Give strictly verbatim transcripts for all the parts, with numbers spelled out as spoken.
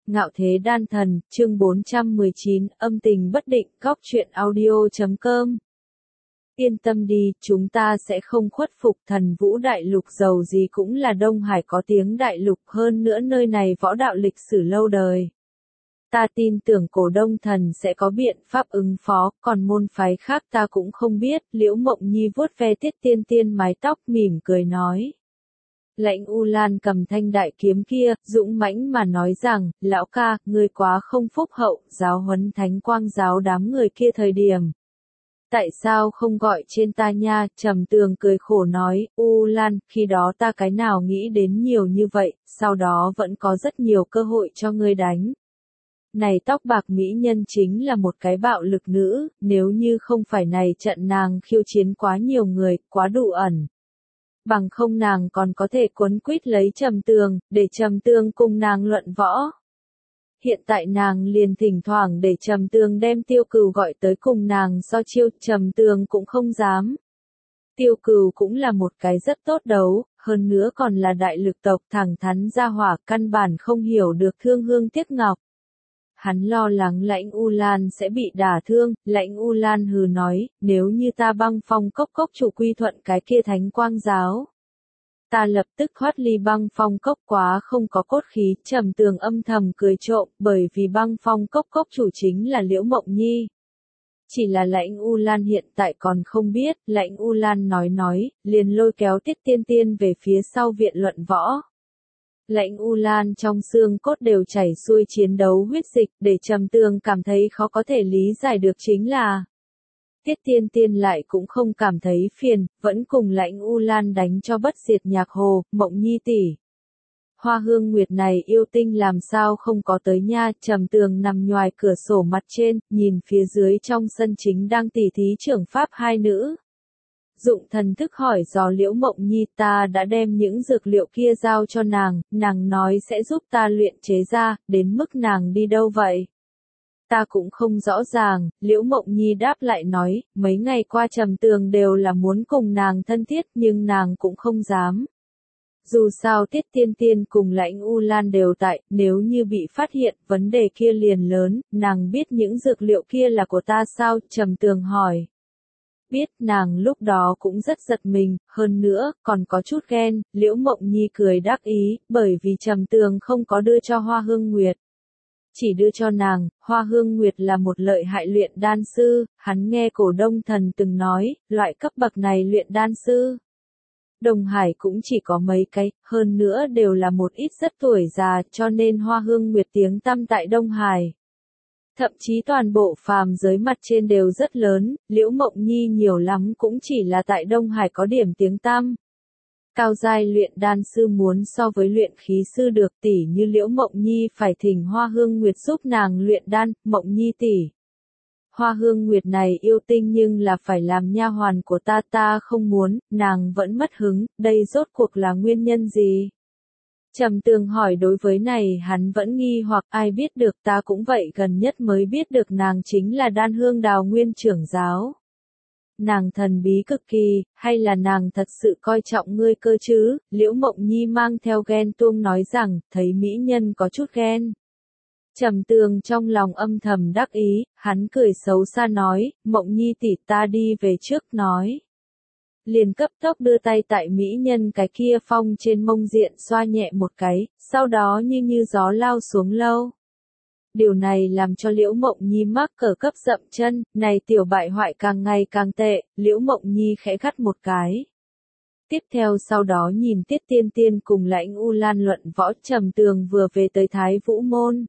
Ngạo Thế Đan Thần, chương bốn trăm mười chín, âm tình bất định, góc truyện audio chấm com. Yên tâm đi, chúng ta sẽ không khuất phục. Thần Vũ Đại Lục giàu gì cũng là Đông Hải có tiếng đại lục, hơn nữa nơi này võ đạo lịch sử lâu đời. Ta tin tưởng Cổ Đông Thần sẽ có biện pháp ứng phó, còn môn phái khác ta cũng không biết. Liễu Mộng Nhi vuốt ve Tiết Tiên Tiên mái tóc, mỉm cười nói. Lãnh U Lan cầm thanh đại kiếm kia, dũng mãnh mà nói rằng, lão ca, ngươi quá không phúc hậu, giáo huấn Thánh Quang giáo đám người kia thời điểm. Tại sao không gọi trên ta nha? Trầm Tường cười khổ nói, U Lan, khi đó ta cái nào nghĩ đến nhiều như vậy, sau đó vẫn có rất nhiều cơ hội cho ngươi đánh. Này tóc bạc mỹ nhân chính là một cái bạo lực nữ, nếu như không phải này trận nàng khiêu chiến quá nhiều người, quá đủ ẩn. Bằng không nàng còn có thể quấn quýt lấy Trầm Tường, để Trầm Tường cùng nàng luận võ. Hiện tại nàng liền thỉnh thoảng để Trầm Tường đem Tiêu Cừu gọi tới cùng nàng so chiêu, Trầm Tường cũng không dám. Tiêu Cừu cũng là một cái rất tốt đấu, hơn nữa còn là đại lực tộc thẳng thắn ra hỏa, căn bản không hiểu được thương hương tiếc ngọc. Hắn lo lắng Lãnh U Lan sẽ bị đả thương, Lãnh U Lan hừ nói, nếu như ta băng phong cốc cốc chủ quy thuận cái kia Thánh Quang giáo. Ta lập tức thoát ly băng phong cốc, quá không có cốt khí. Trầm Tường âm thầm cười trộm, bởi vì băng phong cốc cốc chủ chính là Liễu Mộng Nhi. Chỉ là Lãnh U Lan hiện tại còn không biết, Lãnh U Lan nói nói, liền lôi kéo Tiết Tiên Tiên về phía sau viện luận võ. Lãnh U Lan trong xương cốt đều chảy xuôi chiến đấu huyết dịch, để Trầm Tường cảm thấy khó có thể lý giải được chính là Tiết Tiên Tiên lại cũng không cảm thấy phiền, vẫn cùng Lãnh U Lan đánh cho bất diệt nhạc hồ. Mộng Nhi tỷ, Hoa Hương Nguyệt này yêu tinh làm sao không có tới nha? Trầm Tường nằm ngoài cửa sổ mặt trên, nhìn phía dưới trong sân chính đang tỉ thí trưởng pháp hai nữ. Dụng thần thức hỏi dò Liễu Mộng Nhi, ta đã đem những dược liệu kia giao cho nàng, nàng nói sẽ giúp ta luyện chế ra, đến mức nàng đi đâu vậy? Ta cũng không rõ ràng. Liễu Mộng Nhi đáp lại nói, mấy ngày qua Trầm Tường đều là muốn cùng nàng thân thiết nhưng nàng cũng không dám. Dù sao Tiết Tiên Tiên cùng Lãnh U Lan đều tại, nếu như bị phát hiện, vấn đề kia liền lớn. Nàng biết những dược liệu kia là của ta sao? Trầm Tường hỏi. Biết, nàng lúc đó cũng rất giật mình, hơn nữa, còn có chút ghen. Liễu Mộng Nhi cười đắc ý, bởi vì Trầm Tường không có đưa cho Hoa Hương Nguyệt. Chỉ đưa cho nàng. Hoa Hương Nguyệt là một lợi hại luyện đan sư, hắn nghe Cổ Đông Thần từng nói, loại cấp bậc này luyện đan sư. Đông Hải cũng chỉ có mấy cái, hơn nữa đều là một ít rất tuổi già, cho nên Hoa Hương Nguyệt tiếng tăm tại Đông Hải. Thậm chí toàn bộ phàm giới mặt trên đều rất lớn, Liễu Mộng Nhi nhiều lắm cũng chỉ là tại Đông Hải có điểm tiếng tăm. Cao giai luyện đan sư muốn so với luyện khí sư được, tỷ như Liễu Mộng Nhi phải thỉnh Hoa Hương Nguyệt giúp nàng luyện đan. Mộng Nhi tỷ, Hoa Hương Nguyệt này yêu tinh nhưng là phải làm nha hoàn của ta, ta không muốn, nàng vẫn mất hứng, đây rốt cuộc là nguyên nhân gì? Trầm Tường hỏi, đối với này hắn vẫn nghi hoặc, ai biết được, ta cũng vậy, gần nhất mới biết được nàng chính là Đan Hương Đào nguyên trưởng giáo. Nàng thần bí cực kỳ, hay là nàng thật sự coi trọng ngươi cơ chứ? Liễu Mộng Nhi mang theo ghen tuông nói rằng, thấy mỹ nhân có chút ghen. Trầm Tường trong lòng âm thầm đắc ý, hắn cười xấu xa nói, Mộng Nhi tỷ, ta đi về trước nói. Liền cấp tốc đưa tay tại mỹ nhân cái kia phong trên mông diện xoa nhẹ một cái, sau đó như như gió lao xuống lâu. Điều này làm cho Liễu Mộng Nhi mắc cỡ cấp dậm chân, này tiểu bại hoại càng ngày càng tệ. Liễu Mộng Nhi khẽ gắt một cái. Tiếp theo sau đó nhìn Tiết Tiên Tiên cùng Lãnh U Lan luận võ. Trầm Tường vừa về tới Thái Vũ Môn,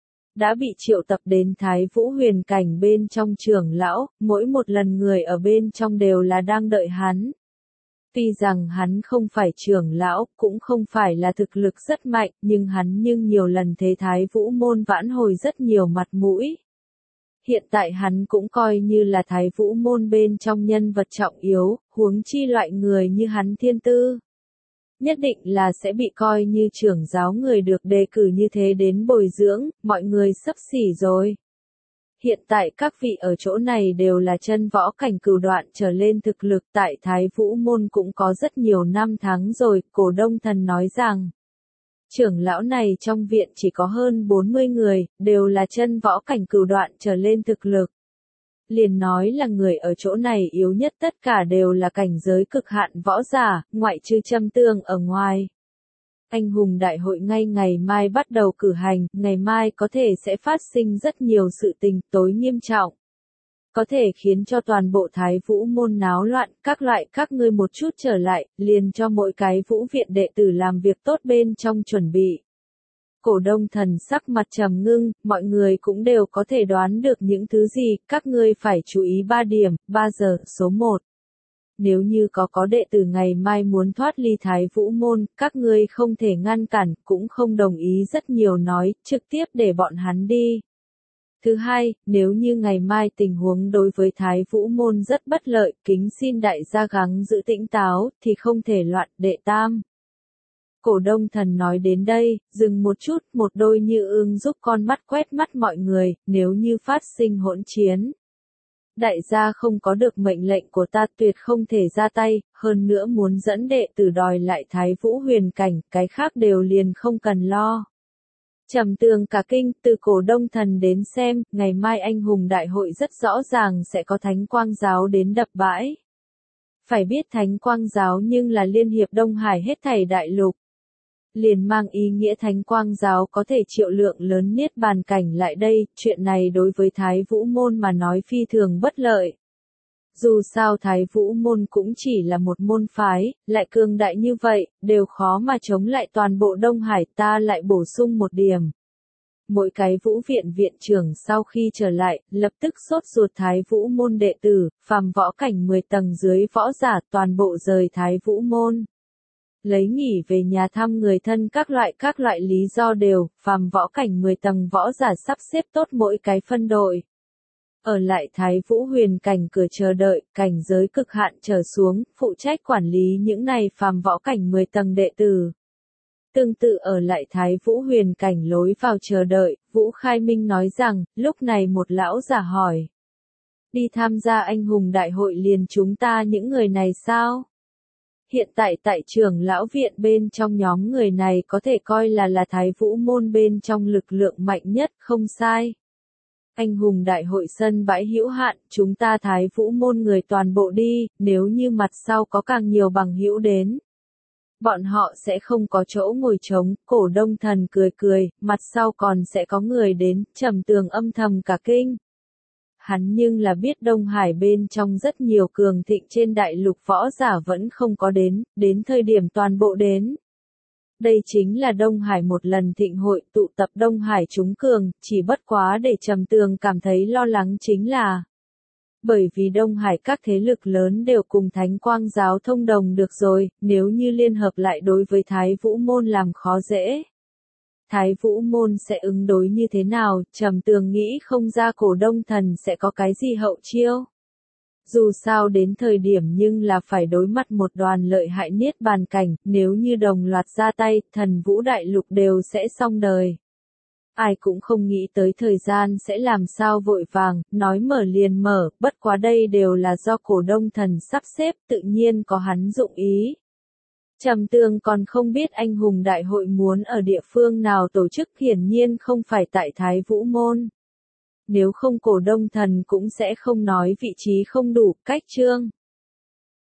đã bị triệu tập đến Thái Vũ huyền cảnh bên trong trưởng lão, mỗi một lần người ở bên trong đều là đang đợi hắn. Tuy rằng hắn không phải trưởng lão, cũng không phải là thực lực rất mạnh, nhưng hắn nhưng nhiều lần thế Thái Vũ Môn vãn hồi rất nhiều mặt mũi. Hiện tại hắn cũng coi như là Thái Vũ Môn bên trong nhân vật trọng yếu, huống chi loại người như hắn thiên tư. Nhất định là sẽ bị coi như trưởng giáo người được đề cử như thế đến bồi dưỡng, mọi người xấp xỉ rồi. Hiện tại các vị ở chỗ này đều là chân võ cảnh cửu đoạn trở lên thực lực, tại Thái Vũ Môn cũng có rất nhiều năm tháng rồi. Cổ Đông Thần nói rằng, Trưởng lão này trong viện chỉ có hơn bốn mươi người, đều là chân võ cảnh cửu đoạn trở lên thực lực. Liền nói là người ở chỗ này yếu nhất tất cả đều là cảnh giới cực hạn võ giả, ngoại trừ Trầm Tương ở ngoài. Anh hùng đại hội ngay ngày mai bắt đầu cử hành, ngày mai có thể sẽ phát sinh rất nhiều sự tình tối nghiêm trọng. Có thể khiến cho toàn bộ Thái Vũ môn náo loạn, các loại các ngươi một chút trở lại, liền cho mỗi cái vũ viện đệ tử làm việc tốt bên trong chuẩn bị. Cổ Đông Thần sắc mặt trầm ngưng, mọi người cũng đều có thể đoán được những thứ gì, các ngươi phải chú ý ba điểm, ba giờ, số một. Nếu như có có đệ tử ngày mai muốn thoát ly Thái Vũ môn, các ngươi không thể ngăn cản, cũng không đồng ý rất nhiều nói, trực tiếp để bọn hắn đi. Thứ hai, nếu như ngày mai tình huống đối với Thái Vũ môn rất bất lợi, kính xin đại gia gắng giữ tĩnh táo, thì không thể loạn. Đệ tam. Cổ Đông Thần nói đến đây, dừng một chút, một đôi như ương giúp con mắt quét mắt mọi người, nếu như phát sinh hỗn chiến. Đại gia không có được mệnh lệnh của ta tuyệt không thể ra tay, hơn nữa muốn dẫn đệ tử đòi lại Thái Vũ huyền cảnh, cái khác đều liền không cần lo. Trầm Tương cả kinh, từ Cổ Đông Thần đến xem, ngày mai anh hùng đại hội rất rõ ràng sẽ có Thánh Quang giáo đến đập bãi. Phải biết Thánh Quang giáo nhưng là liên hiệp Đông Hải hết thảy đại lục. Liền mang ý nghĩa Thánh Quang giáo có thể triệu lượng lớn niết bàn cảnh lại đây, chuyện này đối với Thái Vũ môn mà nói phi thường bất lợi. Dù sao Thái Vũ môn cũng chỉ là một môn phái, lại cường đại như vậy, đều khó mà chống lại toàn bộ Đông Hải. Ta lại bổ sung một điểm. Mỗi cái vũ viện viện trưởng sau khi trở lại, lập tức sốt ruột Thái Vũ môn đệ tử, phàm võ cảnh mười tầng dưới võ giả toàn bộ rời Thái Vũ môn. Lấy nghỉ về nhà thăm người thân các loại các loại lý do đều, phàm võ cảnh mười tầng võ giả sắp xếp tốt mỗi cái phân đội. Ở lại Thái Vũ huyền cảnh cửa chờ đợi, cảnh giới cực hạn trở xuống, phụ trách quản lý những này phàm võ cảnh mười tầng đệ tử. Tương tự ở lại Thái Vũ huyền cảnh lối vào chờ đợi, Vũ Khai Minh nói rằng, lúc này một lão giả hỏi. Đi tham gia anh hùng đại hội liền chúng ta những người này sao? Hiện tại tại trưởng lão viện bên trong nhóm người này có thể coi là là Thái Vũ môn bên trong lực lượng mạnh nhất, không sai. Anh hùng đại hội sân bãi hữu hạn, chúng ta Thái Vũ môn người toàn bộ đi, nếu như mặt sau có càng nhiều bằng hữu đến. Bọn họ sẽ không có chỗ ngồi trống. Cổ Đông Thần cười cười, mặt sau còn sẽ có người đến. Trầm Tường âm thầm cả kinh. Hắn nhưng là biết Đông Hải bên trong rất nhiều cường thịnh trên đại lục võ giả vẫn không có đến, đến thời điểm toàn bộ đến. Đây chính là Đông Hải một lần thịnh hội tụ tập Đông Hải chúng cường, chỉ bất quá để Trầm Tường cảm thấy lo lắng chính là bởi vì Đông Hải các thế lực lớn đều cùng Thánh Quang giáo thông đồng được rồi, nếu như liên hợp lại đối với Thái Vũ môn làm khó dễ. Thái Vũ môn sẽ ứng đối như thế nào, Trầm Tường nghĩ không ra Cổ Đông Thần sẽ có cái gì hậu chiêu. Dù sao đến thời điểm nhưng là phải đối mặt một đoàn lợi hại niết bàn cảnh, nếu như đồng loạt ra tay, thần vũ đại lục đều sẽ xong đời. Ai cũng không nghĩ tới thời gian sẽ làm sao vội vàng, nói mở liền mở, bất quá đây đều là do Cổ Đông Thần sắp xếp, tự nhiên có hắn dụng ý. Trầm Tường còn không biết anh hùng đại hội muốn ở địa phương nào tổ chức, hiển nhiên không phải tại Thái Vũ môn. Nếu không Cổ Đông Thần cũng sẽ không nói vị trí không đủ, cách chương.